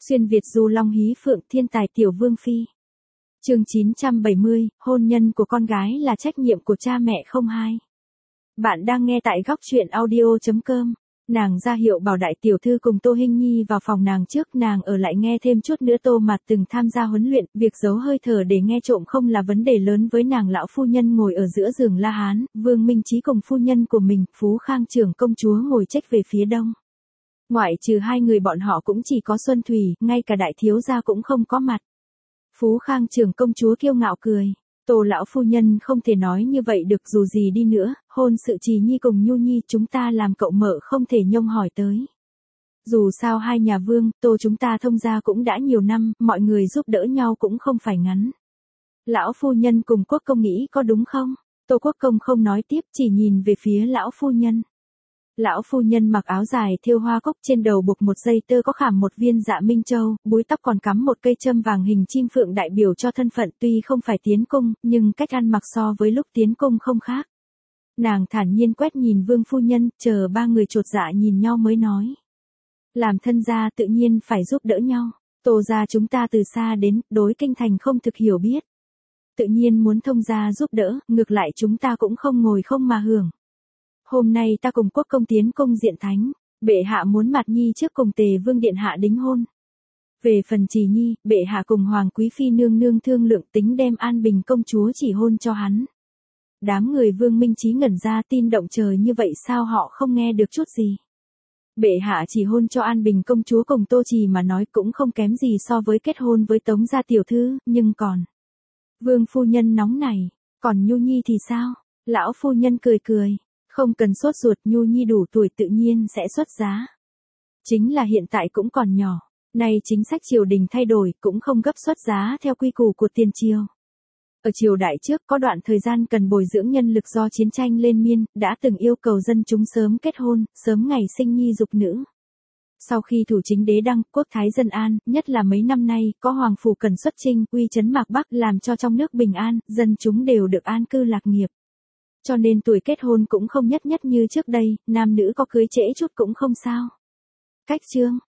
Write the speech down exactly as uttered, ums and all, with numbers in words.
Xuyên Việt du long hí phượng thiên tài tiểu vương phi. Chương chín trăm bảy mươi, hôn nhân của con gái là trách nhiệm của cha mẹ không hai. Bạn đang nghe tại góc truyện audio chấm com. Nàng ra hiệu bảo đại tiểu thư cùng Tô Hinh Nhi vào phòng nàng trước, nàng ở lại nghe thêm chút nữa. Tô Mạt từng tham gia huấn luyện, việc giấu hơi thở để nghe trộm không là vấn đề lớn với nàng. Lão phu nhân ngồi ở giữa giường La Hán, Vương Minh Chí cùng phu nhân của mình, Phú Khang trưởng công chúa ngồi chếch về phía đông. Ngoại trừ hai người bọn họ cũng chỉ có Xuân Thủy, ngay cả đại thiếu gia cũng không có mặt. Phú Khang trưởng công chúa kiêu ngạo cười. Tô lão phu nhân không thể nói như vậy được, dù gì đi nữa, hôn sự Trì Nhi cùng Nhu Nhi chúng ta làm cậu mợ không thể nhông hỏi tới. Dù sao hai nhà Vương, Tô chúng ta thông gia cũng đã nhiều năm, mọi người giúp đỡ nhau cũng không phải ngắn. Lão phu nhân cùng Quốc công nghĩ có đúng không? Tô Quốc công không nói tiếp, chỉ nhìn về phía lão phu nhân. Lão phu nhân mặc áo dài thêu hoa cúc, trên đầu buộc một dây tơ có khảm một viên dạ minh châu, búi tóc còn cắm một cây châm vàng hình chim phượng đại biểu cho thân phận. Tuy không phải tiến cung, nhưng cách ăn mặc so với lúc tiến cung không khác. Nàng thản nhiên quét nhìn Vương phu nhân, chờ ba người chột dạ nhìn nhau mới nói. Làm thân gia tự nhiên phải giúp đỡ nhau. Tô gia chúng ta từ xa đến, đối kinh thành không thực hiểu biết. Tự nhiên muốn thông gia giúp đỡ, ngược lại chúng ta cũng không ngồi không mà hưởng. Hôm nay ta cùng Quốc công tiến cung diện thánh, bệ hạ muốn Mạt Nhi trước cùng Tề Vương điện hạ đính hôn. Về phần Trì Nhi, bệ hạ cùng Hoàng quý phi nương nương thương lượng tính đem An Bình công chúa chỉ hôn cho hắn. Đám người Vương Minh Chí ngẩn ra, tin động trời như vậy sao họ không nghe được chút gì. Bệ hạ chỉ hôn cho An Bình công chúa cùng Tô Trì mà nói cũng không kém gì so với kết hôn với Tống gia tiểu thư, nhưng còn. Vương phu nhân nóng nảy, còn Nhu Nhi thì sao? Lão phu nhân cười cười. Không cần sốt ruột, Nhu Nhi đủ tuổi tự nhiên sẽ xuất giá. Chính là hiện tại cũng còn nhỏ, nay chính sách triều đình thay đổi cũng không gấp xuất giá theo quy củ của tiền triều. Ở triều đại trước có đoạn thời gian cần bồi dưỡng nhân lực do chiến tranh lên miên, đã từng yêu cầu dân chúng sớm kết hôn, sớm ngày sinh nhi dục nữ. Sau khi thủ chính đế đăng, quốc thái dân an, nhất là mấy năm nay, có hoàng phủ cần xuất chinh, uy chấn mạc Bắc làm cho trong nước bình an, dân chúng đều được an cư lạc nghiệp. Cho nên tuổi kết hôn cũng không nhất nhất như trước đây, nam nữ có cưới trễ chút cũng không sao. Cách chương,